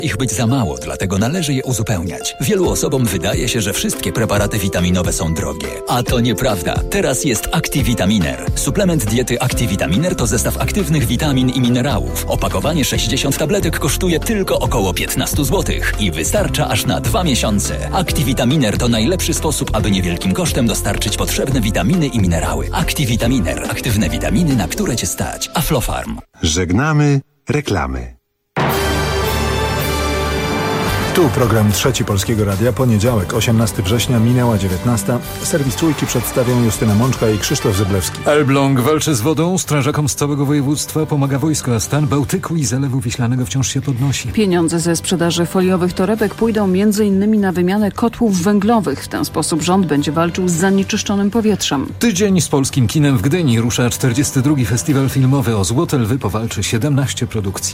ich być za mało, dlatego należy je uzupełniać. Wielu osobom wydaje się, że wszystkie preparaty witaminowe są drogie. A to nieprawda. Teraz jest Activitaminer. Suplement diety Activitaminer to zestaw aktywnych witamin i minerałów. Opakowanie 60 tabletek kosztuje tylko około 15 zł i wystarcza aż na 2 miesiące. Activitaminer to najlepszy sposób, aby niewielkim kosztem dostarczyć potrzebne witaminy i minerały. Activitaminer. Aktywne witaminy, na które Cię stać. Aflofarm. Żegnamy reklamy. Tu program Trzeci Polskiego Radia. Poniedziałek, 18 września, minęła 19. Serwis Trójki przedstawią Justyna Mączka i Krzysztof Zyblewski. Elbląg walczy z wodą, strażakom z całego województwa pomaga wojsko, a stan Bałtyku i Zalewu Wiślanego wciąż się podnosi. Pieniądze ze sprzedaży foliowych torebek pójdą m.in. na wymianę kotłów węglowych. W ten sposób rząd będzie walczył z zanieczyszczonym powietrzem. Tydzień z polskim kinem w Gdyni. Rusza 42. Festiwal filmowy. O Złote Lwy powalczy 17 produkcji.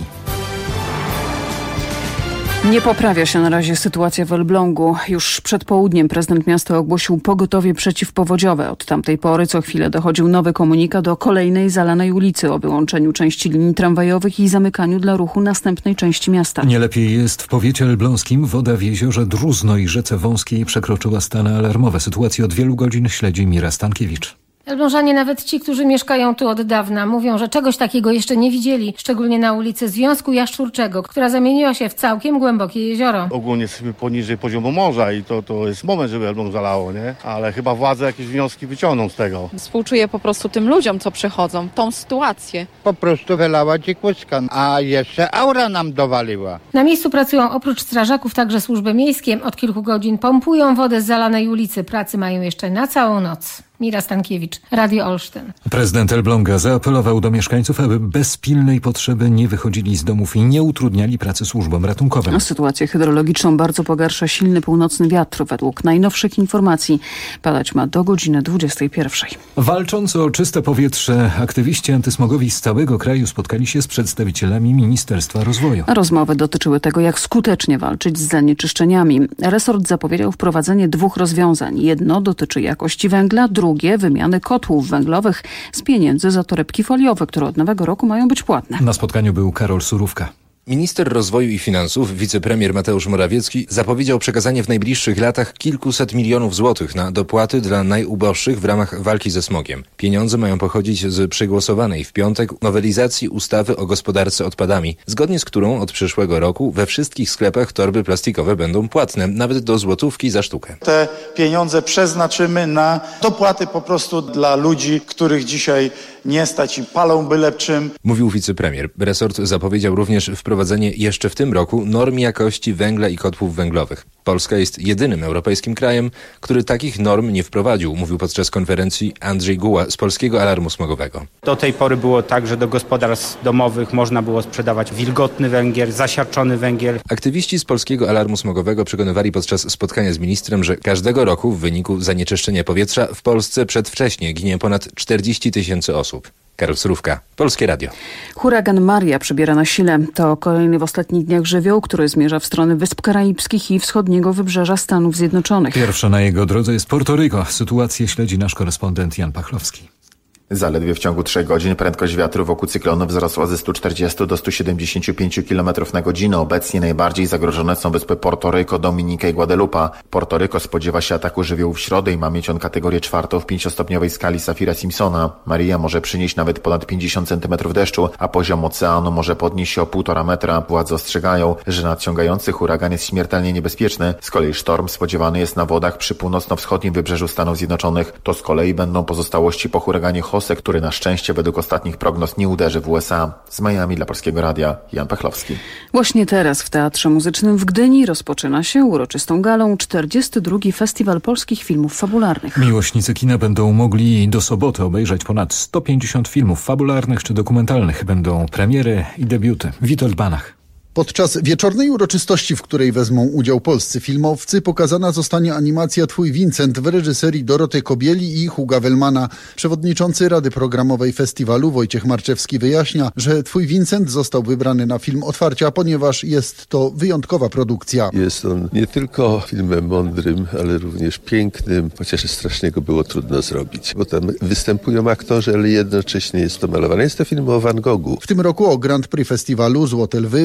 Nie poprawia się na razie sytuacja w Elblągu. Już przed południem prezydent miasta ogłosił pogotowie przeciwpowodziowe. Od tamtej pory co chwilę dochodził nowy komunikat o kolejnej zalanej ulicy, o wyłączeniu części linii tramwajowych i zamykaniu dla ruchu następnej części miasta. Nie lepiej jest w powiecie elbląskim. Woda w jeziorze Druzno i rzece Wąskiej przekroczyła stany alarmowe. Sytuację od wielu godzin śledzi Mira Stankiewicz. Elblążanie, nawet ci, którzy mieszkają tu od dawna, mówią, że czegoś takiego jeszcze nie widzieli, szczególnie na ulicy Związku Jaszczurczego, która zamieniła się w całkiem głębokie jezioro. Ogólnie jesteśmy poniżej poziomu morza i to jest moment, żeby Elbląg zalało, nie? Ale chyba władze jakieś wnioski wyciągną z tego. Współczuję po prostu tym ludziom, co przechodzą, tą sytuację. Po prostu wylała dzikustka, a jeszcze aura nam dowaliła. Na miejscu pracują oprócz strażaków także służby miejskie. Od kilku godzin pompują wodę z zalanej ulicy. Pracy mają jeszcze na całą noc. Mira Stankiewicz, Radio Olsztyn. Prezydent Elbląga zaapelował do mieszkańców, aby bez pilnej potrzeby nie wychodzili z domów i nie utrudniali pracy służbom ratunkowym. Sytuację hydrologiczną bardzo pogarsza silny północny wiatr. Według najnowszych informacji padać ma do godziny 21. Walcząc o czyste powietrze, aktywiści antysmogowi z całego kraju spotkali się z przedstawicielami Ministerstwa Rozwoju. Rozmowy dotyczyły tego, jak skutecznie walczyć z zanieczyszczeniami. Resort zapowiedział wprowadzenie 2 rozwiązań. Jedno dotyczy jakości węgla, drugie wymiany kotłów węglowych z pieniędzy za torebki foliowe, które od nowego roku mają być płatne. Na spotkaniu był Karol Surówka. Minister rozwoju i finansów, wicepremier Mateusz Morawiecki zapowiedział przekazanie w najbliższych latach kilkuset milionów złotych na dopłaty dla najuboższych w ramach walki ze smogiem. Pieniądze mają pochodzić z przegłosowanej w piątek nowelizacji ustawy o gospodarce odpadami, zgodnie z którą od przyszłego roku we wszystkich sklepach torby plastikowe będą płatne, nawet do złotówki za sztukę. Te pieniądze przeznaczymy na dopłaty po prostu dla ludzi, których dzisiaj nie stać i palą byle czym. Mówił wicepremier. Resort zapowiedział również wprowadzenie jeszcze w tym roku norm jakości węgla i kotłów węglowych. Polska jest jedynym europejskim krajem, który takich norm nie wprowadził, mówił podczas konferencji Andrzej Guła z Polskiego Alarmu Smogowego. Do tej pory było tak, że do gospodarstw domowych można było sprzedawać wilgotny węgiel, zasiarczony węgiel. Aktywiści z Polskiego Alarmu Smogowego przekonywali podczas spotkania z ministrem, że każdego roku w wyniku zanieczyszczenia powietrza w Polsce przedwcześnie ginie ponad 40 000 osób. Karol Surówka, Polskie Radio. Huragan Maria przybiera na sile. To kolejny w ostatnich dniach żywioł, który zmierza w stronę Wysp Karaibskich i wschodniego wybrzeża Stanów Zjednoczonych. Pierwsza na jego drodze jest Porto Rico. Sytuację śledzi nasz korespondent Jan Pachlowski. Zaledwie w ciągu 3 godzin prędkość wiatru wokół cyklonu wzrosła ze 140 do 175 km na godzinę. Obecnie najbardziej zagrożone są wyspy Porto Rico, Dominika i Guadalupa. Porto Rico spodziewa się ataku żywiołu w środę i ma mieć on kategorię 4 w 5-stopniowej skali Saffira-Simpsona. Maria może przynieść nawet ponad 50 cm deszczu, a poziom oceanu może podnieść się o 1,5 metra. Władze ostrzegają, że nadciągający huragan jest śmiertelnie niebezpieczny. Z kolei sztorm spodziewany jest na wodach przy północno-wschodnim wybrzeżu Stanów Zjednoczonych. To z kolei będą pozostałości po huraganie Jose, który na szczęście według ostatnich prognoz nie uderzy w USA. Z Miami dla Polskiego Radia Jan Pachlowski. Właśnie teraz w Teatrze Muzycznym w Gdyni rozpoczyna się uroczystą galą 42. Festiwal Polskich Filmów Fabularnych. Miłośnicy kina będą mogli do soboty obejrzeć ponad 150 filmów fabularnych czy dokumentalnych. Będą premiery i debiuty. Witold Banach. Podczas wieczornej uroczystości, w której wezmą udział polscy filmowcy, pokazana zostanie animacja Twój Vincent w reżyserii Doroty Kobieli i Huga Wellmana. Przewodniczący Rady Programowej Festiwalu Wojciech Marczewski wyjaśnia, że Twój Vincent został wybrany na film otwarcia, ponieważ jest to wyjątkowa produkcja. Jest on nie tylko filmem mądrym, ale również pięknym, chociaż strasznie go było trudno zrobić, bo tam występują aktorzy, ale jednocześnie jest to malowane. Jest to film o Van Goghu. W tym roku o Grand Prix Festiwalu Złote Lwy walczy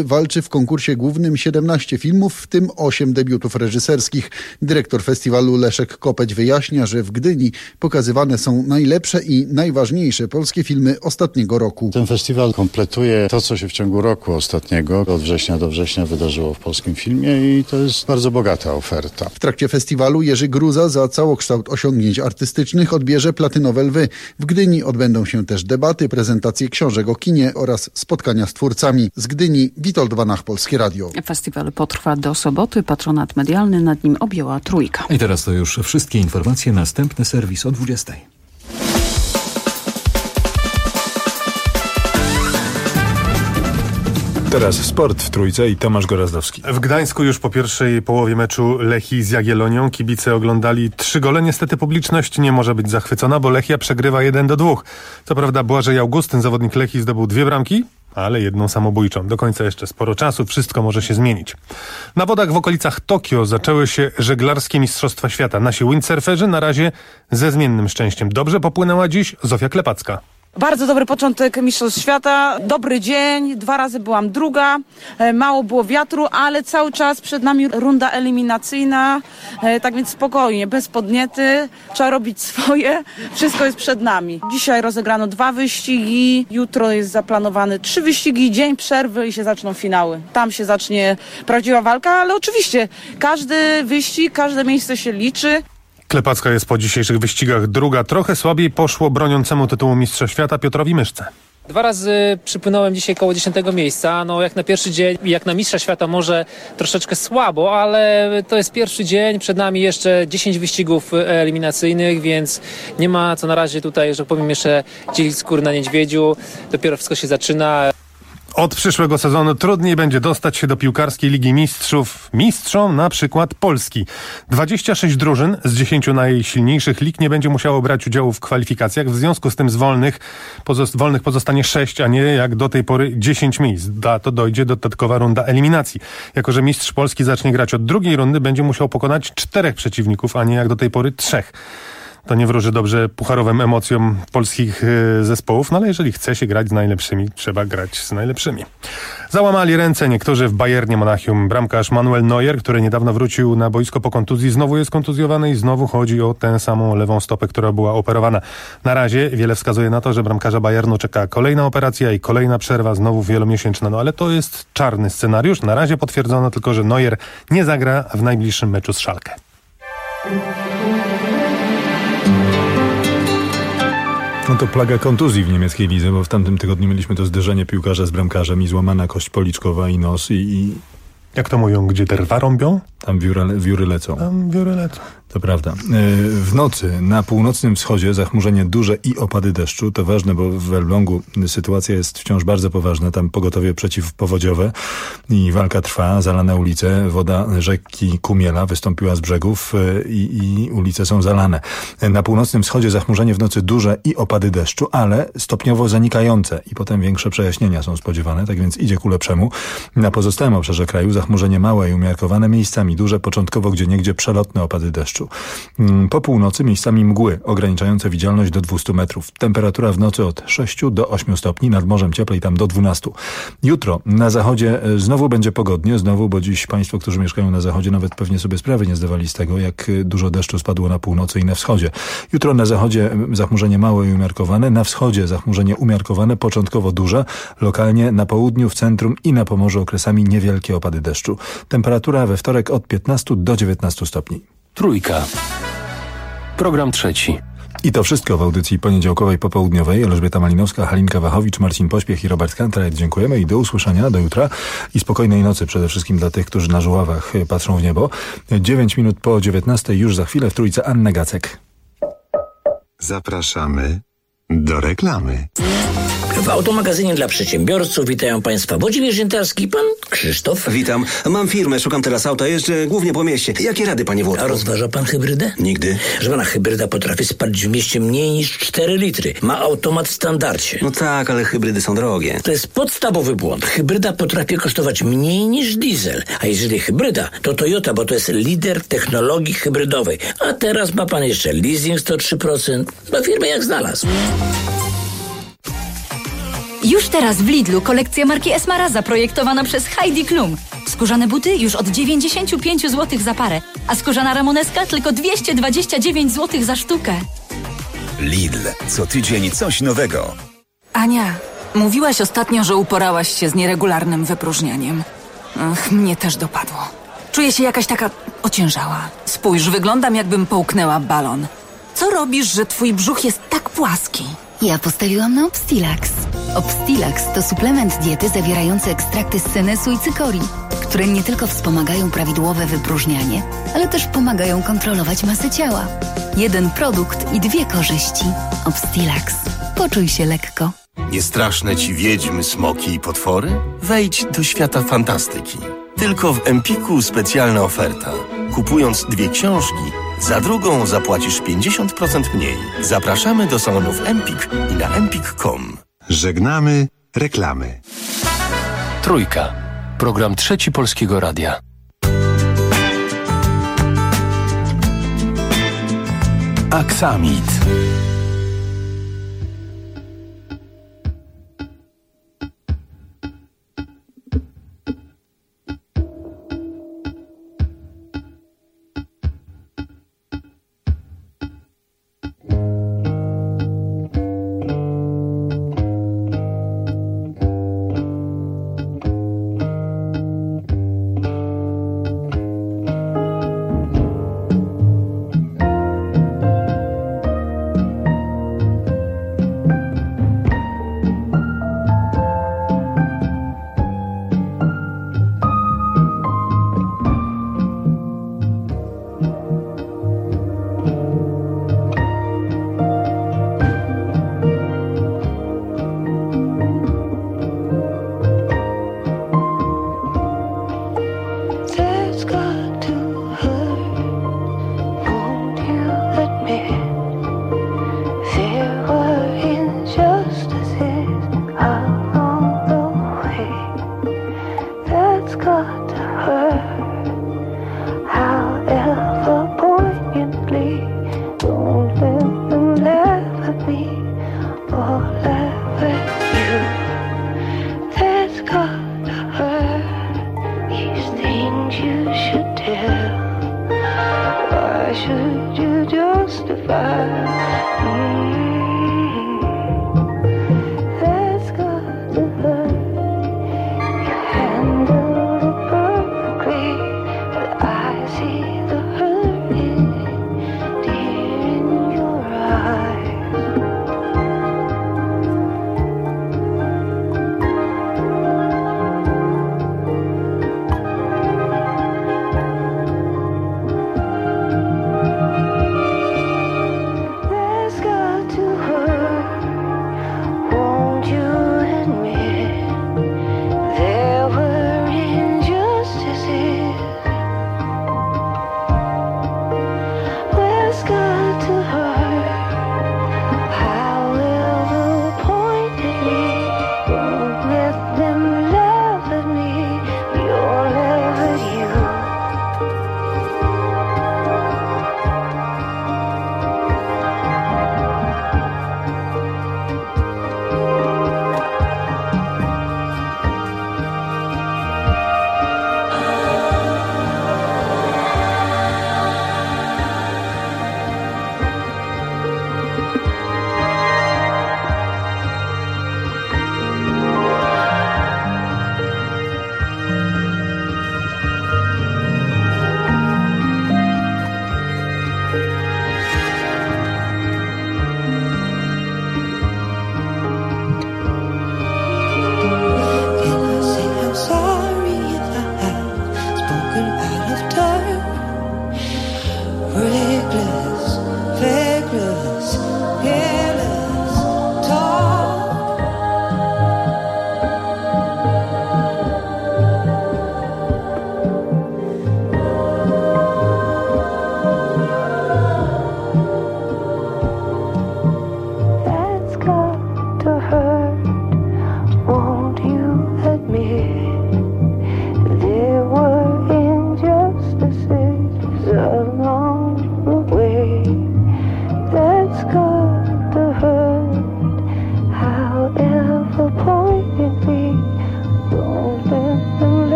w konkursie głównym 17 filmów, w tym 8 debiutów reżyserskich. Dyrektor festiwalu Leszek Kopeć wyjaśnia, że w Gdyni pokazywane są najlepsze i najważniejsze polskie filmy ostatniego roku. Ten festiwal kompletuje to, co się w ciągu roku ostatniego, od września do września wydarzyło w polskim filmie i to jest bardzo bogata oferta. W trakcie festiwalu Jerzy Gruza za całokształt osiągnięć artystycznych odbierze Platynowe Lwy. W Gdyni odbędą się też debaty, prezentacje książek o kinie oraz spotkania z twórcami. Z Gdyni Witold Banach, Polskie Radio. Festiwal potrwa do soboty. Patronat medialny nad nim objęła Trójka. I teraz to już wszystkie informacje. Następny serwis o 20:00. Teraz sport w Trójce i Tomasz Gorazdowski. W Gdańsku już po pierwszej połowie meczu Lechii z Jagiellonią kibice oglądali 3 gole. Niestety publiczność nie może być zachwycona, bo Lechia przegrywa 1-2. Co prawda Błażej Augustyn, zawodnik Lechii, zdobył 2 bramki, ale jedną samobójczą. Do końca jeszcze sporo czasu, wszystko może się zmienić. Na wodach w okolicach Tokio zaczęły się żeglarskie Mistrzostwa Świata. Nasi windsurferzy na razie ze zmiennym szczęściem. Dobrze popłynęła dziś Zofia Klepacka. Bardzo dobry początek Mistrzostw Świata, dobry dzień, 2 razy byłam druga, mało było wiatru, ale cały czas przed nami runda eliminacyjna, tak więc spokojnie, bez podniety, trzeba robić swoje, wszystko jest przed nami. Dzisiaj rozegrano 2 wyścigi, jutro jest zaplanowany 3 wyścigi, dzień przerwy i się zaczną finały. Tam się zacznie prawdziwa walka, ale oczywiście każdy wyścig, każde miejsce się liczy. Klepacka jest po dzisiejszych wyścigach druga. Trochę słabiej poszło broniącemu tytułu mistrza świata Piotrowi Myszce. 2 razy przypłynąłem dzisiaj koło 10 miejsca. No jak na pierwszy dzień, jak na mistrza świata może troszeczkę słabo, ale to jest pierwszy dzień. Przed nami jeszcze 10 wyścigów eliminacyjnych, więc nie ma co na razie tutaj, że powiem, jeszcze dzielić skóry na niedźwiedziu. Dopiero wszystko się zaczyna. Od przyszłego sezonu trudniej będzie dostać się do piłkarskiej Ligi Mistrzów mistrzom na przykład Polski. 26 drużyn z 10 najsilniejszych lig nie będzie musiało brać udziału w kwalifikacjach. W związku z tym z wolnych pozostanie 6, a nie jak do tej pory 10 miejsc. Da to dojdzie dodatkowa runda eliminacji. Jako że mistrz Polski zacznie grać od drugiej rundy, będzie musiał pokonać 4 przeciwników, a nie jak do tej pory 3. To nie wróży dobrze pucharowym emocjom polskich zespołów, no ale jeżeli chce się grać z najlepszymi, trzeba grać z najlepszymi. Załamali ręce niektórzy w Bayernie Monachium. Bramkarz Manuel Neuer, który niedawno wrócił na boisko po kontuzji, znowu jest kontuzjowany i znowu chodzi o tę samą lewą stopę, która była operowana. Na razie wiele wskazuje na to, że bramkarza Bayernu czeka kolejna operacja i kolejna przerwa, znowu wielomiesięczna. No ale to jest czarny scenariusz. Na razie potwierdzono tylko, że Neuer nie zagra w najbliższym meczu z Schalke. No to plaga kontuzji w niemieckiej lidze, bo w tamtym tygodniu mieliśmy to zderzenie piłkarza z bramkarzem i złamana kość policzkowa i nos i... Jak to mówią, gdzie derwa rąbią? Tam wióry lecą. Tam wióry lecą. To prawda. W nocy na północnym wschodzie zachmurzenie duże i opady deszczu. To ważne, bo w Elblągu sytuacja jest wciąż bardzo poważna. Tam pogotowie przeciwpowodziowe i walka trwa. Zalane ulice. Woda rzeki Kumiela wystąpiła z brzegów i ulice są zalane. Na północnym wschodzie zachmurzenie w nocy duże i opady deszczu, ale stopniowo zanikające i potem większe przejaśnienia są spodziewane, tak więc idzie ku lepszemu. Na pozostałym obszarze kraju zachmurzenie małe i umiarkowane, miejscami duże, początkowo gdzieniegdzie przelotne opady deszczu. Po północy miejscami mgły ograniczające widzialność do 200 metrów. Temperatura w nocy od 6 do 8 stopni, nad morzem cieplej tam do 12. Jutro na zachodzie znowu będzie pogodnie, bo dziś państwo, którzy mieszkają na zachodzie, nawet pewnie sobie sprawy nie zdawali z tego, jak dużo deszczu spadło na północy i na wschodzie. Jutro na zachodzie zachmurzenie małe i umiarkowane, na wschodzie zachmurzenie umiarkowane, początkowo duże, lokalnie na południu, w centrum i na Pomorzu okresami niewielkie opady deszczu. Temperatura we wtorek od 15 do 19 stopni. Trójka. Program trzeci. I to wszystko w audycji poniedziałkowej popołudniowej. Elżbieta Malinowska, Halinka Wachowicz, Marcin Pośpiech i Robert Kantrajt. Dziękujemy i do usłyszenia, do jutra i spokojnej nocy przede wszystkim dla tych, którzy na żuławach patrzą w niebo. 9 minut po 19 już za chwilę w Trójce Anna Gacek. Zapraszamy do reklamy. W Automagazynie dla przedsiębiorców witają Państwa Włodzimierz Ziętarski, pan Krzysztof. Witam. Mam firmę, szukam teraz auta, jeżdżę głównie po mieście. Jakie rady, panie Włodku? A rozważa pan hybrydę? Nigdy. Że pana hybryda potrafi spalić w mieście mniej niż 4 litry. Ma automat w standardzie. No tak, ale hybrydy są drogie. To jest podstawowy błąd. Hybryda potrafi kosztować mniej niż diesel. A jeżeli hybryda, to Toyota, bo to jest lider technologii hybrydowej. A teraz ma pan jeszcze leasing 103%. Do firmy jak znalazł. Już teraz w Lidlu kolekcja marki Esmara zaprojektowana przez Heidi Klum. Skórzane buty już od 95 zł za parę, a skórzana ramoneska tylko 229 zł za sztukę. Lidl. Co tydzień coś nowego. Ania, mówiłaś ostatnio, że uporałaś się z nieregularnym wypróżnianiem. Mnie też dopadło. Czuję się jakaś taka ociężała. Spójrz, wyglądam jakbym połknęła balon. Co robisz, że twój brzuch jest tak płaski? Ja postawiłam na Obstilax. Obstilax to suplement diety zawierający ekstrakty z senesu i cykorii, które nie tylko wspomagają prawidłowe wypróżnianie, ale też pomagają kontrolować masę ciała. Jeden produkt i 2 korzyści. Obstilax. Poczuj się lekko. Nie straszne ci wiedźmy, smoki i potwory? Wejdź do świata fantastyki. Tylko w Empiku specjalna oferta. Kupując 2 książki, za drugą zapłacisz 50% mniej. Zapraszamy do salonów Empik i na empik.com. Żegnamy reklamy. Trójka. Program Trzeci Polskiego Radia. Aksamit.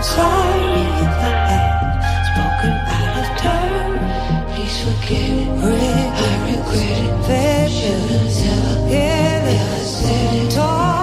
sorry if I have spoken out of turn. Please forgive it, I regret it, babe. Should've never said it all.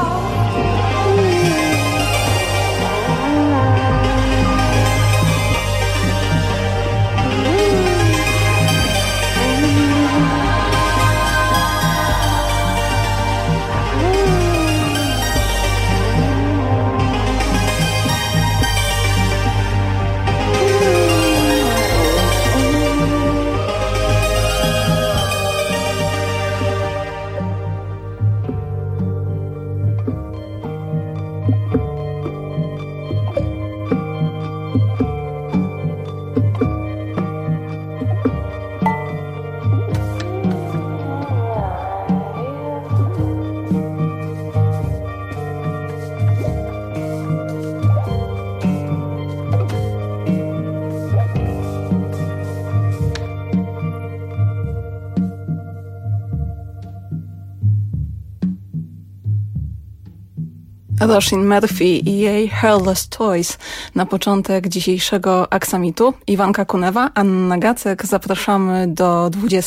Roisin Murphy i jej Hairless Toys na początek dzisiejszego Aksamitu. Iwanka Kunewa, Anna Gacek. Zapraszamy do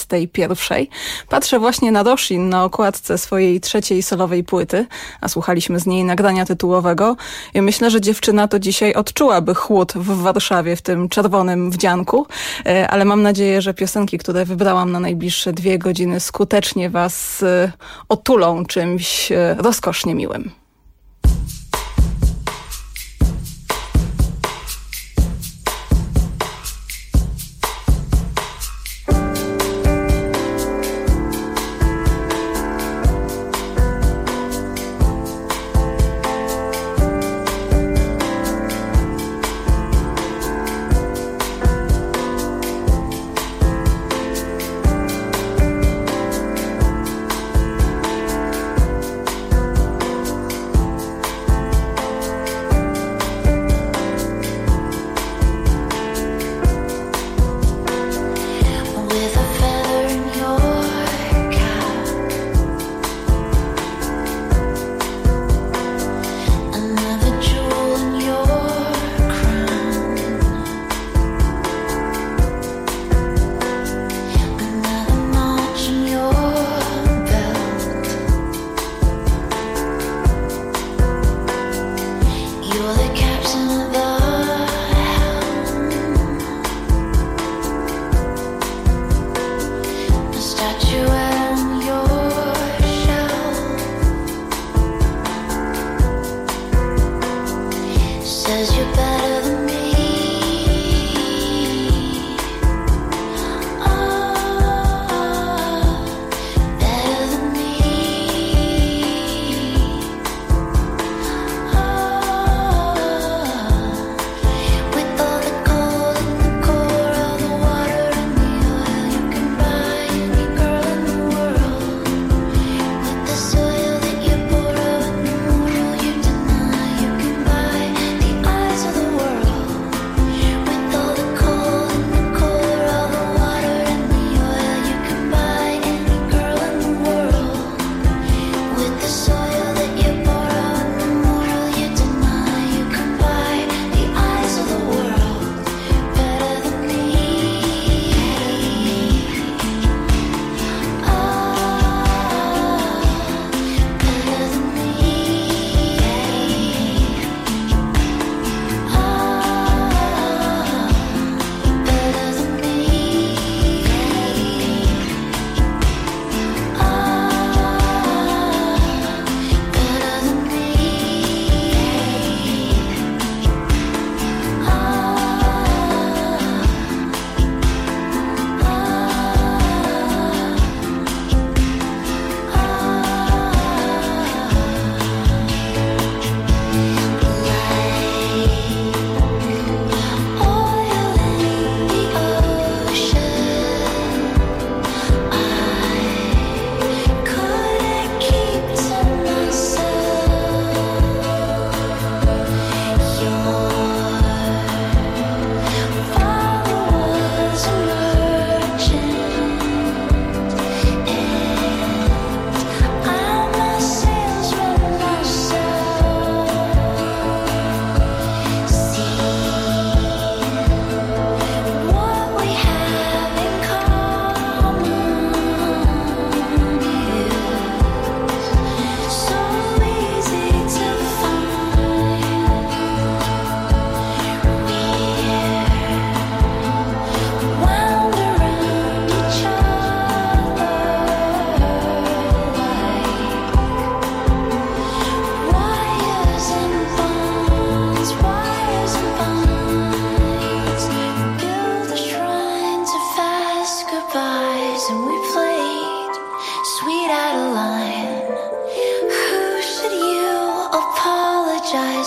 21. Patrzę właśnie na Roisin na okładce swojej 3. solowej płyty, a słuchaliśmy z niej nagrania tytułowego. I myślę, że dziewczyna to dzisiaj odczułaby chłód w Warszawie w tym czerwonym wdzianku, ale mam nadzieję, że piosenki, które wybrałam na najbliższe 2 godziny skutecznie was otulą czymś rozkosznie miłym. The eyes of the world.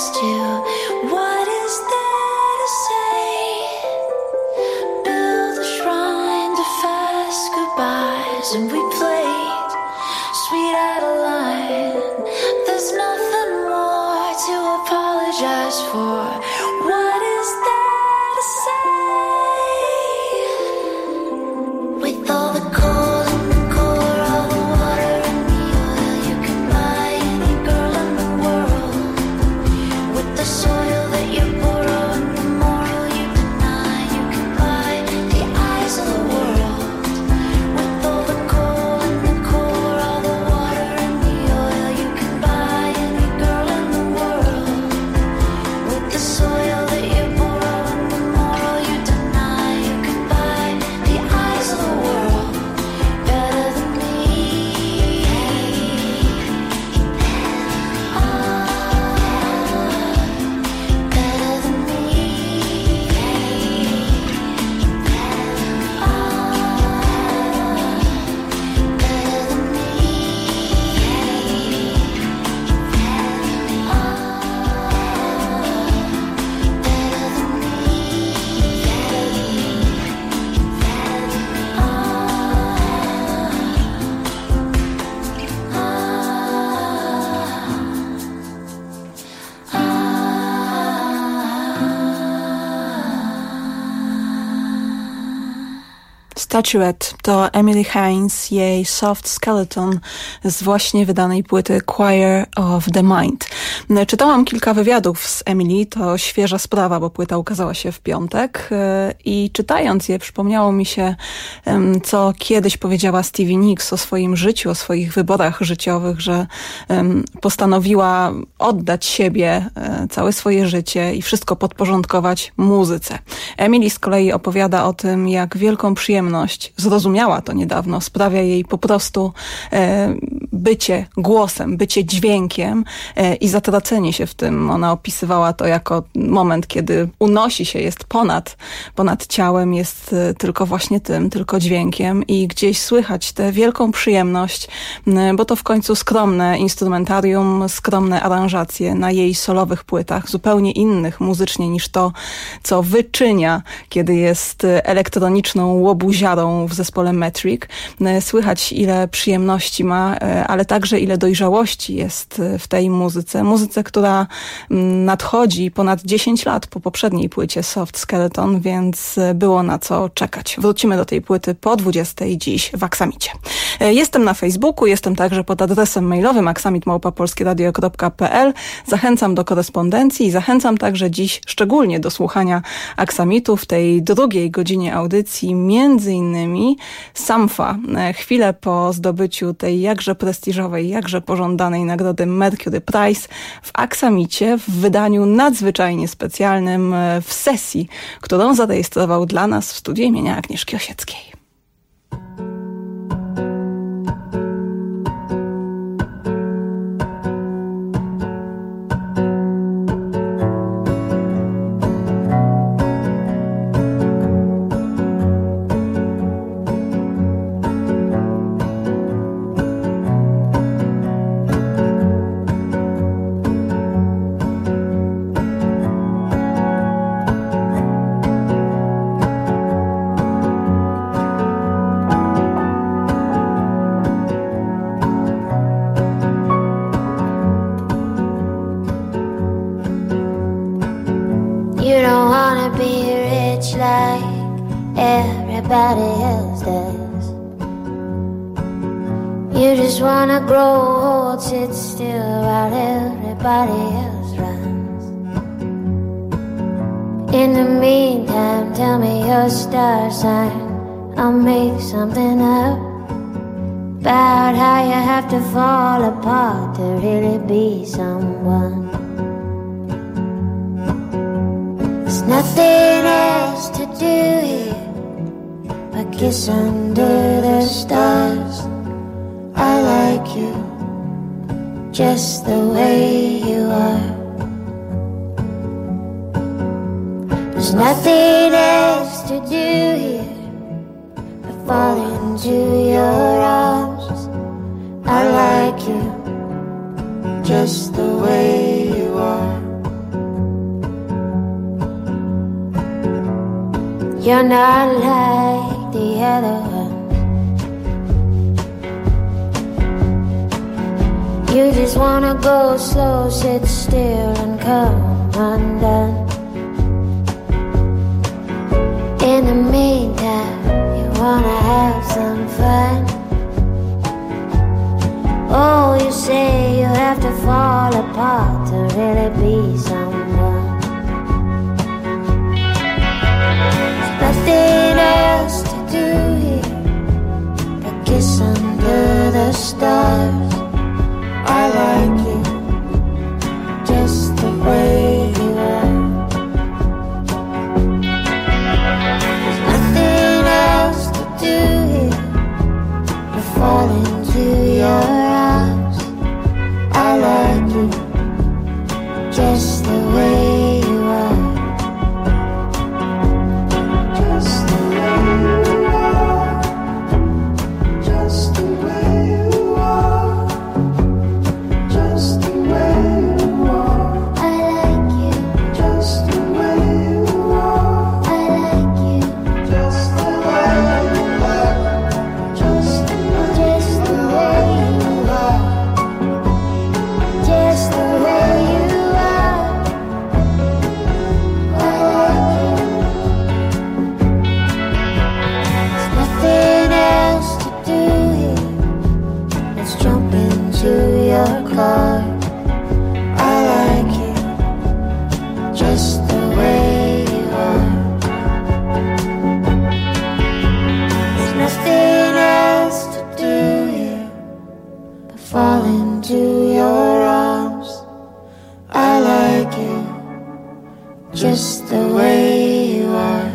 asked you, what is there to say? Build a shrine to fast goodbyes, and we played Sweet Adeline. There's nothing more to apologize for. What is there to say? With all the cold and the core, all the water and the oil, you can buy any girl in the world. With the soil that you borrow and the moral you deny, you can buy the eyes of the world. With all the cold and the core, all the water and the oil, you can buy any girl in the world. With the soil that you borrow and the moral you deny, you can buy the eyes of the world. Better than me. Better than me. Statuette to Emily Haines, jej Soft Skeleton z właśnie wydanej płyty Choir of the Mind. Czytałam kilka wywiadów z Emily, to świeża sprawa, bo płyta ukazała się w piątek i czytając je przypomniało mi się, co kiedyś powiedziała Stevie Nicks o swoim życiu, o swoich wyborach życiowych, że postanowiła oddać siebie, całe swoje życie i wszystko podporządkować muzyce. Emily z kolei opowiada o tym, jak wielką przyjemność, zrozumiała to niedawno, sprawia jej po prostu bycie głosem, bycie dźwiękiem i zatracenie się w tym. Ona opisywała to jako moment, kiedy unosi się, jest ponad ciałem, jest tylko właśnie tym, tylko dźwiękiem i gdzieś słychać tę wielką przyjemność, bo to w końcu skromne instrumentarium, skromne aranżacje na jej solowych płytach, zupełnie innych muzycznie niż to, co wyczynia, kiedy jest elektroniczną łobuziarą w zespole Metric. Słychać, ile przyjemności ma, ale także ile dojrzałości jest w tej muzyce. Muzyce, która nadchodzi ponad 10 lat po poprzedniej płycie Soft Skeleton, więc było na co czekać. Wrócimy do tej płyty po 20 dziś w Aksamicie. Jestem na Facebooku, jestem także pod adresem mailowym aksamit@polskieradio.pl. Zachęcam do korespondencji i zachęcam także dziś szczególnie do słuchania Aksamitu w tej drugiej godzinie audycji, między innymi Sampha. Chwilę po zdobyciu tej jakże prestiżowej, jakże pożądanej nagrody Mercury Prize w Aksamicie w wydaniu nadzwyczajnie specjalnym w sesji, którą zarejestrował dla nas w studiu imienia Agnieszki Osieckiej. Everybody else does. You just wanna grow old, sit still while everybody else runs. In the meantime, tell me your star sign, I'll make something up about how you have to fall apart to really be someone. There's nothing else to do here but kiss under the stars. I like you just the way you are. There's nothing else to do here but fall into your arms. I like you just the way you are. You're not like the other one. You just wanna go slow, sit still and come undone. In the meantime, you wanna have some fun. Oh, you say you have to fall apart to really be someone. There's nothing else to do here but kiss under the stars. I like you just the way you are. There's nothing else to do here but fall into your arms. I like you just the way you are. Just the way you are. Just the way you are. Just the way you are. I like you just the way you are. I like you just the way you are. Just the way you are. Just the way you are. I like you. There's nothing else to do here. Let's jump into your car. I like you just the way you are. There's nothing else to do here but fall into your arms. I like you just the way you are.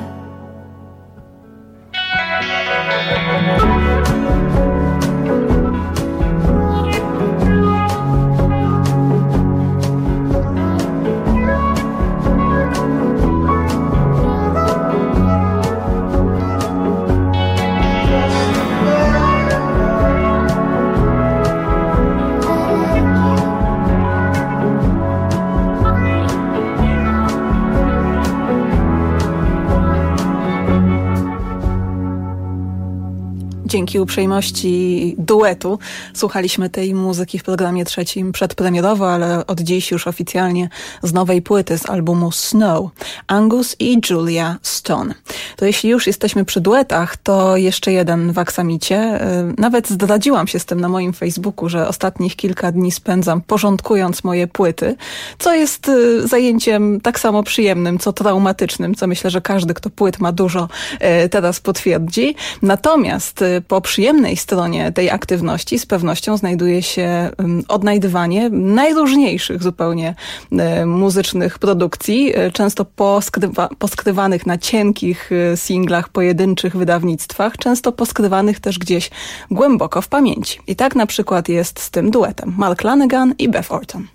Dzięki uprzejmości duetu słuchaliśmy tej muzyki w programie trzecim przedpremierowo, ale od dziś już oficjalnie z nowej płyty, z albumu Snow, Angus i Julia Stone. To jeśli już jesteśmy przy duetach, to jeszcze jeden w Aksamicie. Nawet zdradziłam się z tym na moim Facebooku, że ostatnich kilka dni spędzam porządkując moje płyty, co jest zajęciem tak samo przyjemnym, co traumatycznym, co myślę, że każdy, kto płyt ma dużo, teraz potwierdzi. Natomiast po przyjemnej stronie tej aktywności z pewnością znajduje się odnajdywanie najróżniejszych zupełnie muzycznych produkcji, często poskrywanych na cienkich singlach, pojedynczych wydawnictwach, często poskrywanych też gdzieś głęboko w pamięci. I tak na przykład jest z tym duetem Mark Lanegan i Beth Orton.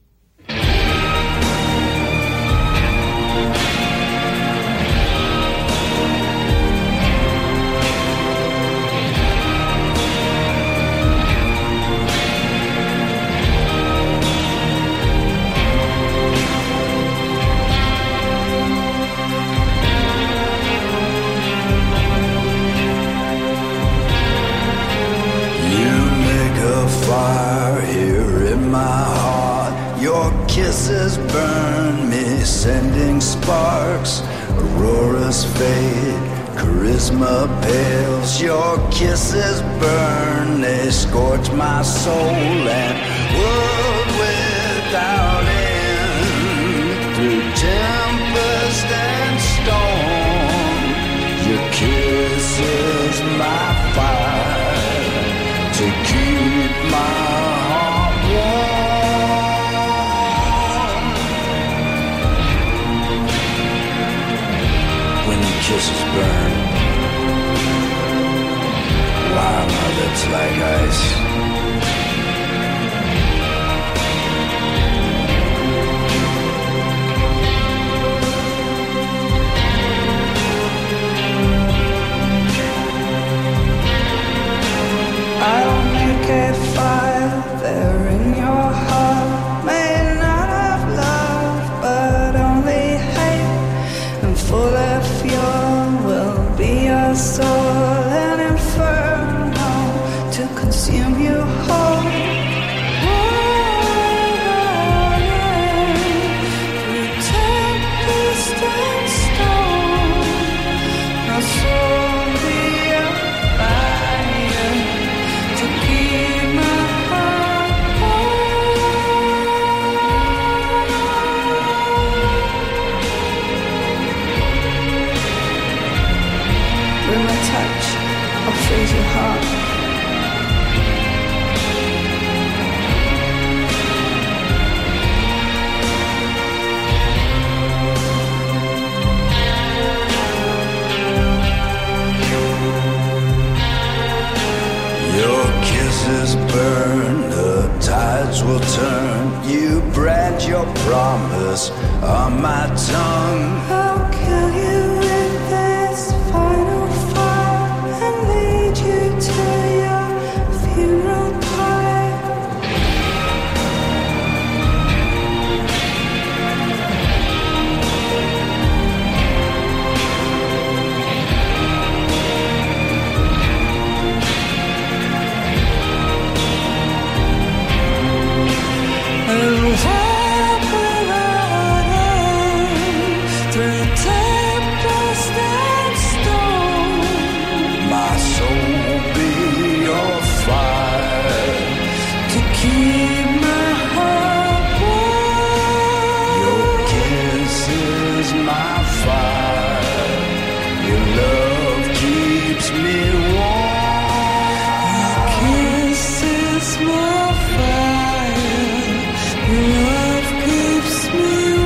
Kisses burn me, sending sparks. Auroras fade, charisma pales. Your kisses burn, they scorch my soul. And world without end, through tempest and storm, your kiss is my fire to keep my heart warm. Kisses burn. Why are my lips like ice? I'll make a fire there in your heart. May not have love, but only hate. And full of your will will turn. You brand your promise on my tongue. I'll kill you with this final fire and lead you to your funeral pyre. And walk without end through tempest and storm. My soul will be your fire to keep my heart warm. Your kiss is my fire. Your love keeps me warm. Your kiss is my fire. Your love keeps me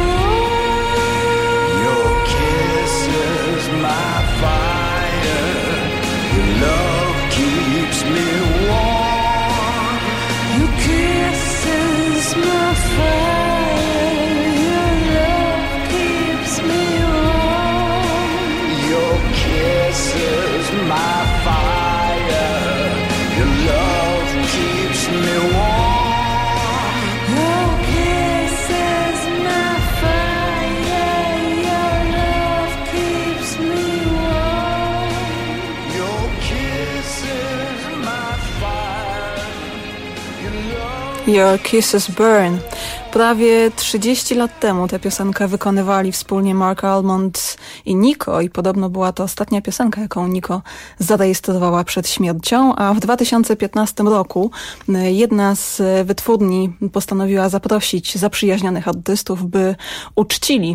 warm. Your kiss is my fire. Your love keeps me warm. Your kiss is my fire. Your love keeps me warm. Your kiss is my fire. Your love keeps me warm. Your kiss is my fire. Your love keeps me warm. Your kiss is my fire. Your love. Your Kisses Burn. Prawie 30 lat temu tę piosenkę wykonywali wspólnie Mark Almond i Nico i podobno była to ostatnia piosenka, jaką Nico zarejestrowała przed śmiercią, a w 2015 roku jedna z wytwórni postanowiła zaprosić zaprzyjaźnionych artystów, by uczcili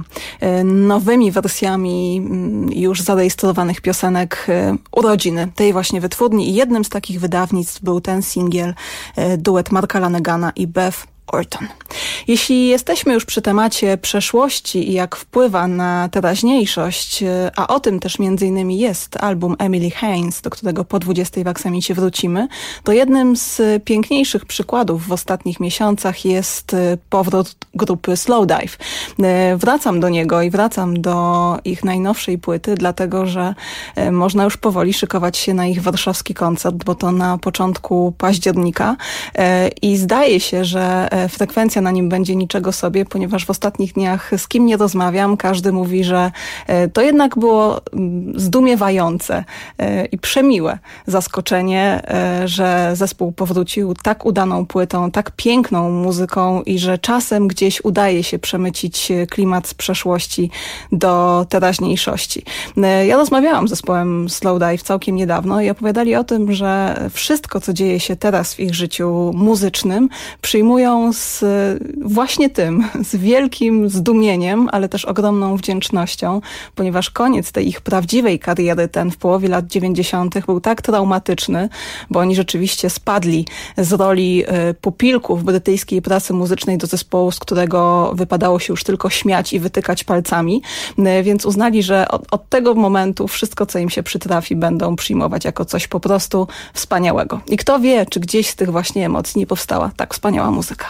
nowymi wersjami już zarejestrowanych piosenek urodziny tej właśnie wytwórni i jednym z takich wydawnictw był ten singiel, duet Marka Lanegana i Beth Orton. Jeśli jesteśmy już przy temacie przeszłości i jak wpływa na teraźniejszość, a o tym też między innymi jest album Emily Haines, do którego po 20 w Aksamicie wrócimy, to jednym z piękniejszych przykładów w ostatnich miesiącach jest powrót grupy Slowdive. Wracam do niego i wracam do ich najnowszej płyty, dlatego że można już powoli szykować się na ich warszawski koncert, bo to na początku października i zdaje się, że frekwencja na nim będzie niczego sobie, ponieważ w ostatnich dniach z kim nie rozmawiam, każdy mówi, że to jednak było zdumiewające i przemiłe zaskoczenie, że zespół powrócił tak udaną płytą, tak piękną muzyką i że czasem gdzieś udaje się przemycić klimat z przeszłości do teraźniejszości. Ja rozmawiałam z zespołem Slowdive całkiem niedawno i opowiadali o tym, że wszystko, co dzieje się teraz w ich życiu muzycznym, przyjmują z właśnie tym, z wielkim zdumieniem, ale też ogromną wdzięcznością, ponieważ koniec tej ich prawdziwej kariery, ten w połowie lat 90. był tak traumatyczny, bo oni rzeczywiście spadli z roli pupilków brytyjskiej prasy muzycznej do zespołu, z którego wypadało się już tylko śmiać i wytykać palcami, więc uznali, że od tego momentu wszystko, co im się przytrafi, będą przyjmować jako coś po prostu wspaniałego. I kto wie, czy gdzieś z tych właśnie emocji nie powstała tak wspaniała muzyka.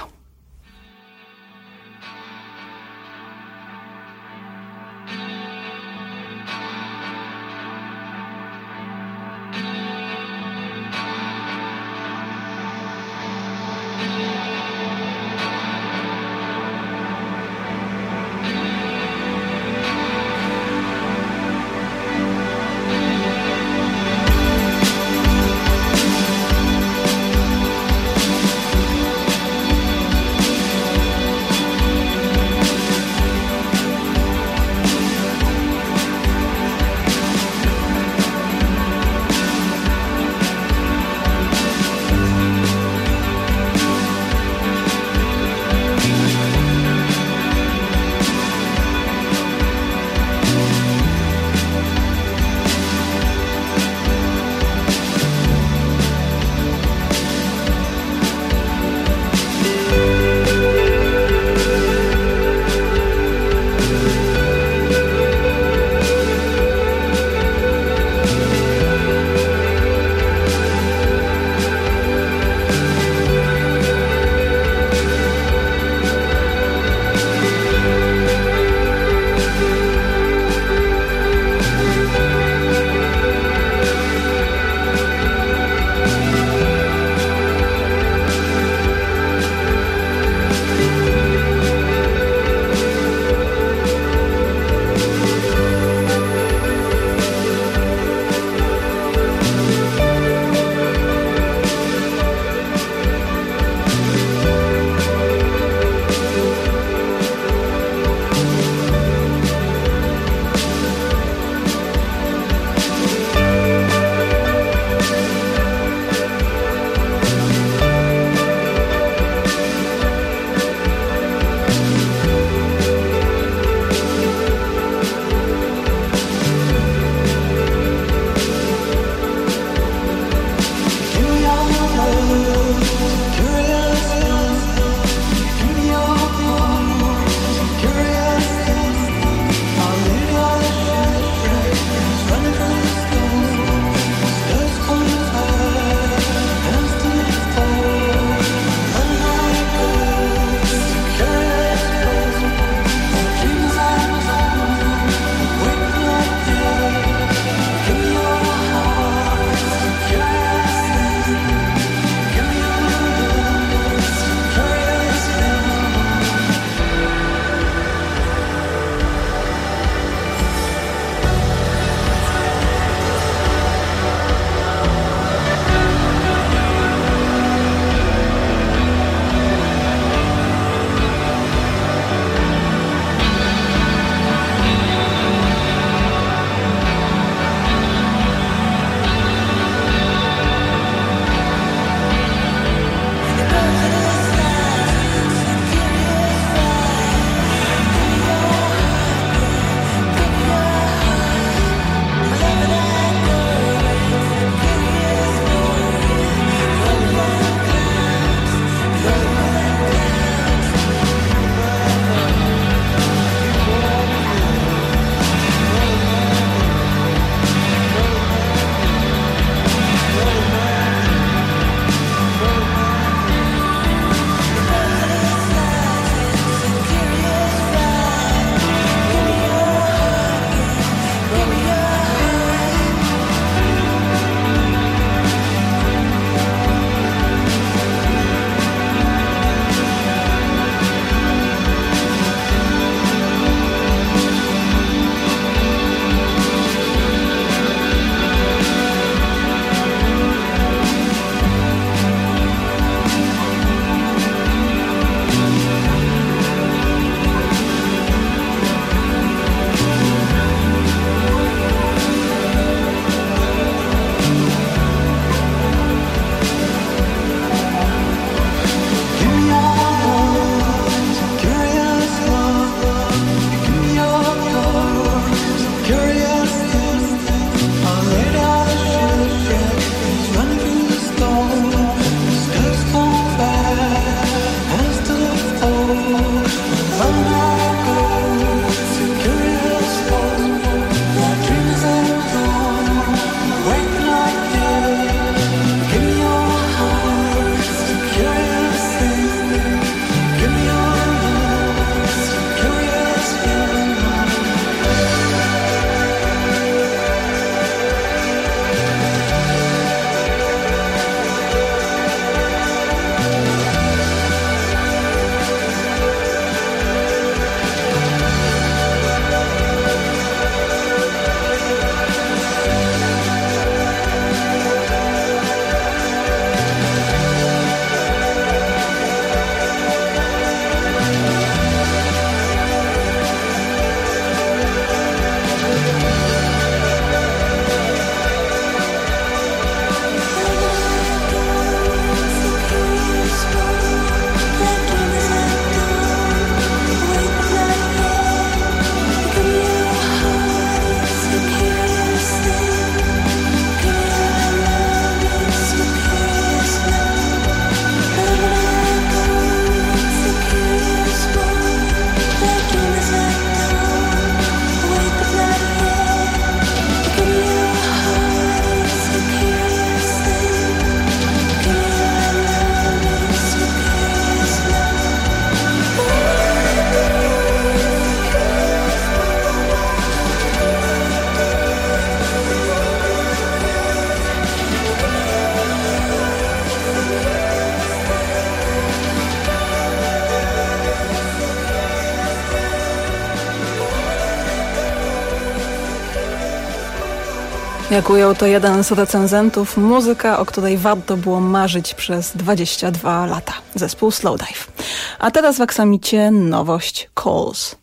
Jak ujął to jeden z recenzentów, muzyka, o której warto było marzyć przez 22 lata. Zespół Slowdive. A teraz w aksamicie nowość Calls.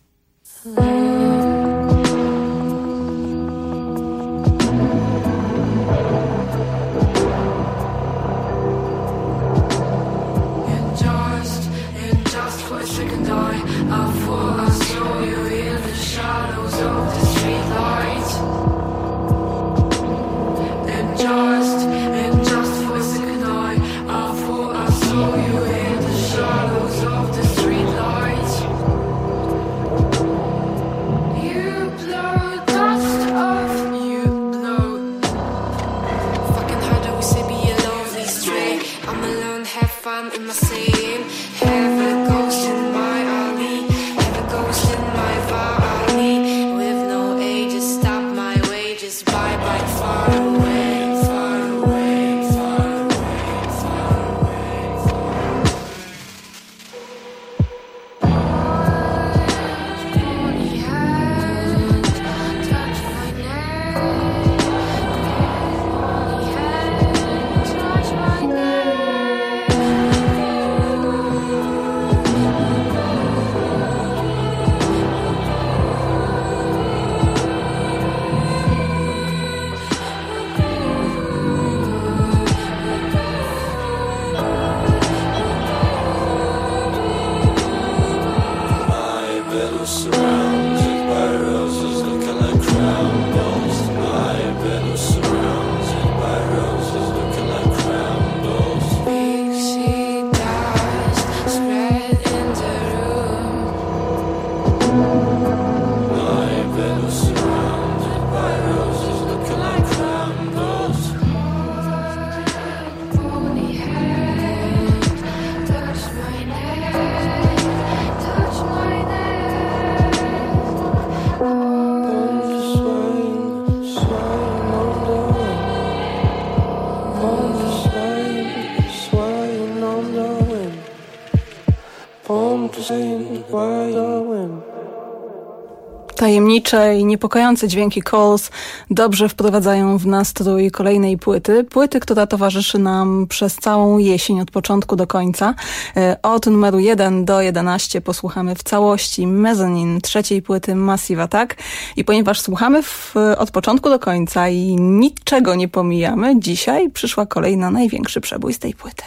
Tajemnicze i niepokojące dźwięki Calls dobrze wprowadzają w nastrój kolejnej płyty, która towarzyszy nam przez całą jesień od początku do końca. Od numeru 1 do 11 posłuchamy w całości Mezzanine, trzeciej płyty Massive Attack. I ponieważ słuchamy od początku do końca i niczego nie pomijamy, dzisiaj przyszła kolej na największy przebój z tej płyty.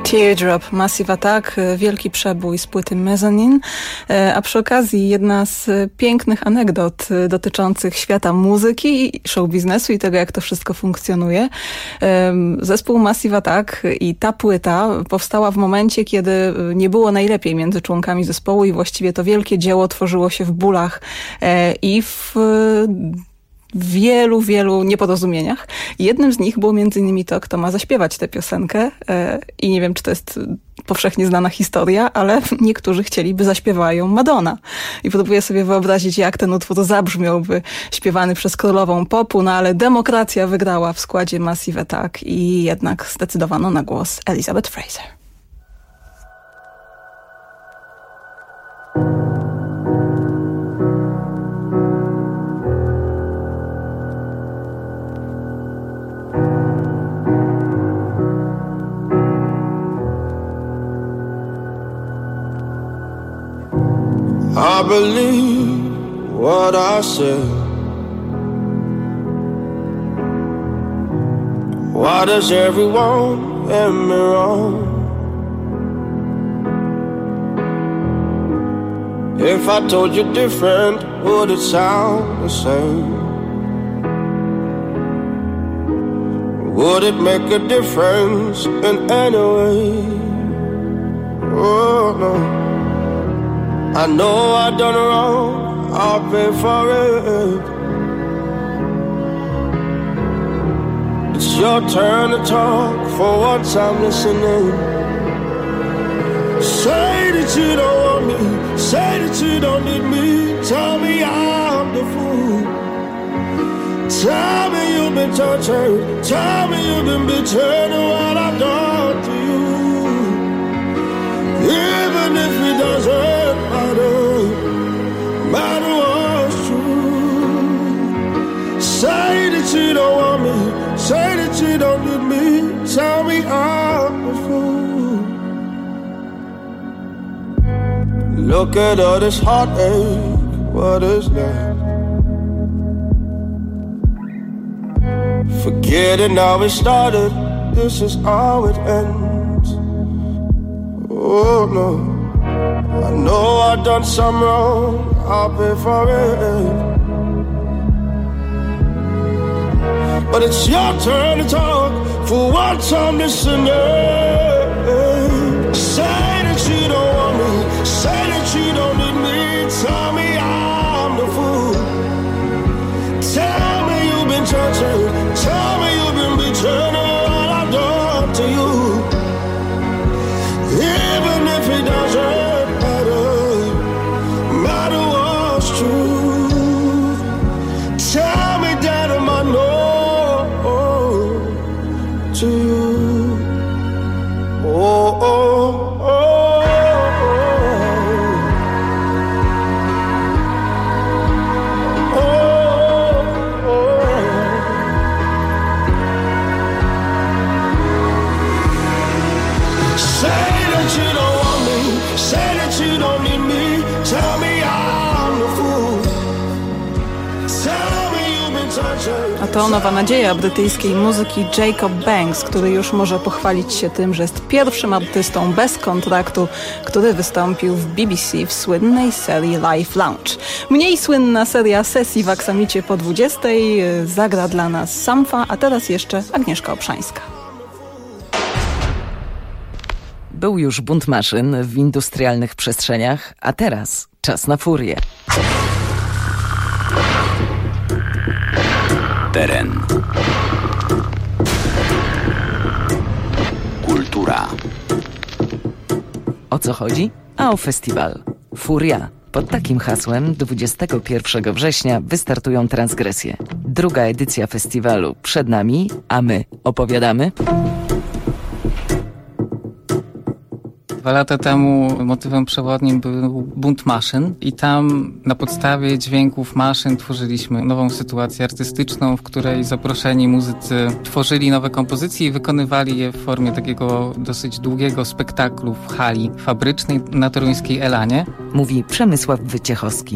Teardrop, Massive Attack, wielki przebój z płyty Mezzanine, a przy okazji jedna z pięknych anegdot dotyczących świata muzyki, show biznesu i tego, jak to wszystko funkcjonuje. Zespół Massive Attack i ta płyta powstała w momencie, kiedy nie było najlepiej między członkami zespołu i właściwie to wielkie dzieło tworzyło się w bólach i w wielu nieporozumieniach. Jednym z nich było między innymi to, kto ma zaśpiewać tę piosenkę i nie wiem, czy to jest powszechnie znana historia, ale niektórzy chcieli, by zaśpiewała ją Madonna. I próbuję sobie wyobrazić, jak ten utwór zabrzmiałby śpiewany przez królową popu, no ale demokracja wygrała w składzie Massive Attack i jednak zdecydowano na głos Elizabeth Fraser. I believe what I say. Why does everyone get me wrong? If I told you different, would it sound the same? Would it make a difference in any way? Oh no. I know I done wrong, I'll pay for it. It's your turn to talk, for once I'm listening. Say that you don't want me, say that you don't need me. Tell me I'm the fool. Tell me you've been tortured, tell me you've been betrayed and what I've done to you. Even if it doesn't matter what's true. Say that you don't want me, say that you don't need me. Tell me I'm a fool. Look at all this heartache, what is that? Forgetting how it started, this is how it ends. Oh no, I know I've done some wrong, I'll pay for it. But it's your turn to talk, for once I'm listening. Say that you don't want me, say that you don't need me. Tell me I'm the fool. Tell me you've been tortured, tell me you've been betrayed, all I've done to you. Even if it doesn't matter what's true. Tell me that I'm unknown to you. Oh, oh, oh, oh, oh. Say that you don't want me, say that you don't need me. Tell me I'm the fool. Tell me you've been tortured. A to nowa nadzieja brytyjskiej muzyki Jacob Banks, który już może pochwalić się tym, że jest pierwszym artystą bez kontraktu, który wystąpił w BBC w słynnej serii Live Lounge. Mniej słynna seria sesji w Aksamicie po 20. Zagra dla nas Sampha, a teraz jeszcze Agnieszka Obszańska. Był już bunt maszyn w industrialnych przestrzeniach, a teraz czas na furię. Teren. Kultura. O co chodzi? A o festiwal. Furia. Pod takim hasłem 21 września wystartują transgresje. Druga edycja festiwalu przed nami, a my opowiadamy. 2 lata temu motywem przewodnim był bunt maszyn i tam na podstawie dźwięków maszyn tworzyliśmy nową sytuację artystyczną, w której zaproszeni muzycy tworzyli nowe kompozycje i wykonywali je w formie takiego dosyć długiego spektaklu w hali fabrycznej na toruńskiej Elanie. Mówi Przemysław Wyciechowski.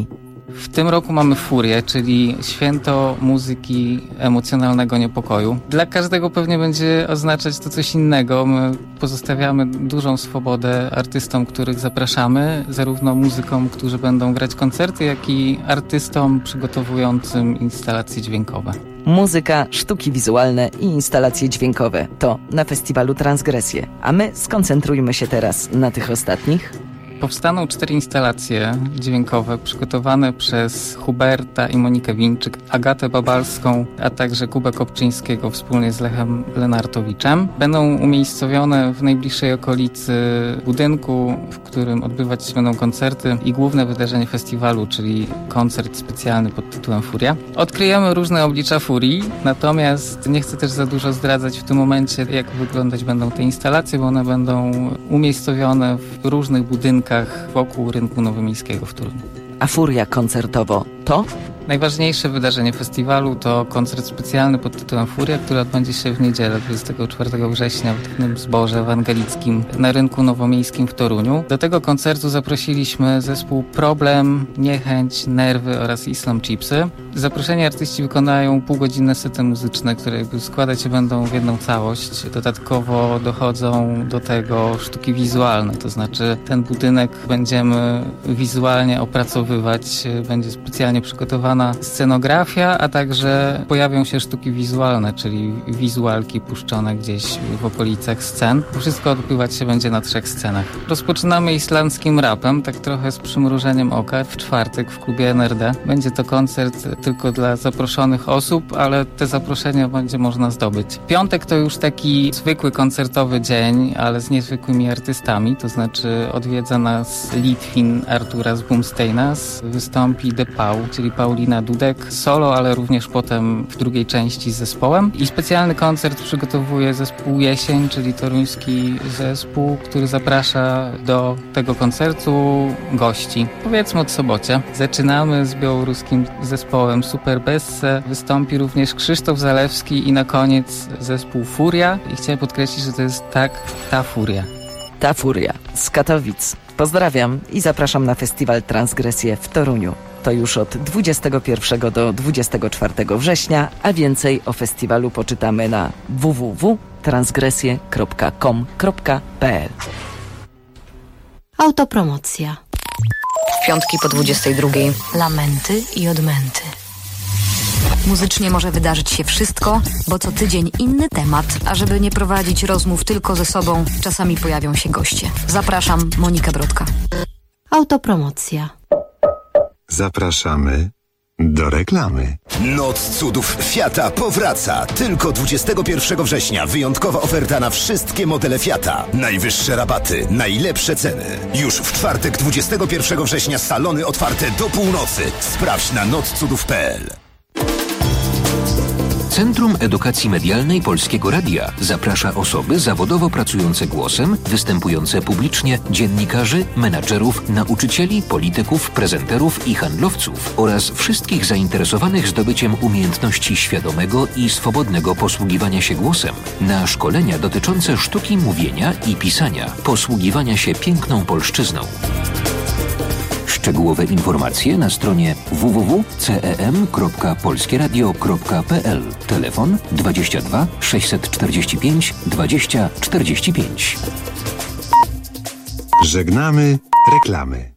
W tym roku mamy Furię, czyli święto muzyki emocjonalnego niepokoju. Dla każdego pewnie będzie oznaczać to coś innego. My pozostawiamy dużą swobodę artystom, których zapraszamy, zarówno muzykom, którzy będą grać koncerty, jak i artystom przygotowującym instalacje dźwiękowe. Muzyka, sztuki wizualne i instalacje dźwiękowe to na festiwalu Transgresje. A my skoncentrujmy się teraz na tych ostatnich. Powstaną 4 instalacje dźwiękowe przygotowane przez Huberta i Monikę Winczyk, Agatę Babalską, a także Kubę Kopczyńskiego wspólnie z Lechem Lenartowiczem. Będą umiejscowione w najbliższej okolicy budynku, w którym odbywać się będą koncerty i główne wydarzenie festiwalu, czyli koncert specjalny pod tytułem Furia. Odkryjemy różne oblicza Furii, natomiast nie chcę też za dużo zdradzać w tym momencie, jak wyglądać będą te instalacje, bo one będą umiejscowione w różnych budynkach wokół Rynku Nowomiejskiego w Toruniu. A Furia koncertowo to? Najważniejsze wydarzenie festiwalu to koncert specjalny pod tytułem Furia, który odbędzie się w niedzielę 24 września w Dywnym Zborze Ewangelickim na Rynku Nowomiejskim w Toruniu. Do tego koncertu zaprosiliśmy zespół Problem, Niechęć, Nerwy oraz Islam Chipsy. Zaproszeni artyści wykonają półgodzinne sety muzyczne, które jakby składać się będą w jedną całość. Dodatkowo dochodzą do tego sztuki wizualne, to znaczy ten budynek będziemy wizualnie opracowywać, będzie specjalnie przygotowana scenografia, a także pojawią się sztuki wizualne, czyli wizualki puszczone gdzieś w okolicach scen. Wszystko odbywać się będzie na 3 scenach. Rozpoczynamy islandzkim rapem, tak trochę z przymrużeniem oka. W czwartek w klubie NRD. Będzie to koncert tylko dla zaproszonych osób, ale te zaproszenia będzie można zdobyć. Piątek to już taki zwykły koncertowy dzień, ale z niezwykłymi artystami, to znaczy odwiedza nas Litwin Artura z Bumsteina, wystąpi The Pau, czyli Paulina Dudek solo, ale również potem w drugiej części z zespołem. I specjalny koncert przygotowuje zespół Jesień, czyli toruński zespół, który zaprasza do tego koncertu gości. Powiedzmy od sobocie. Zaczynamy z białoruskim zespołem Super Besse. Wystąpi również Krzysztof Zalewski i na koniec zespół Furia. I chciałem podkreślić, że to jest ta Furia. Ta Furia z Katowic. Pozdrawiam i zapraszam na festiwal Transgresje w Toruniu. To już od 21 do 24 września, a więcej o festiwalu poczytamy na www.transgresje.com.pl. Autopromocja. W piątki po 22. Lamenty i odmęty. Muzycznie może wydarzyć się wszystko, bo co tydzień inny temat, a żeby nie prowadzić rozmów tylko ze sobą, czasami pojawią się goście. Zapraszam, Monika Brodka. Autopromocja. Zapraszamy do reklamy. Noc cudów Fiata powraca. Tylko 21 września wyjątkowa oferta na wszystkie modele Fiata. Najwyższe rabaty, najlepsze ceny. Już w czwartek 21 września salony otwarte do północy. Sprawdź na nocudów.pl. Centrum Edukacji Medialnej Polskiego Radia zaprasza osoby zawodowo pracujące głosem, występujące publicznie, dziennikarzy, menadżerów, nauczycieli, polityków, prezenterów i handlowców oraz wszystkich zainteresowanych zdobyciem umiejętności świadomego i swobodnego posługiwania się głosem na szkolenia dotyczące sztuki mówienia i pisania, posługiwania się piękną polszczyzną. Szczegółowe informacje na stronie www.cem.polskieradio.pl. Telefon 22 645 20 45. Żegnamy reklamy.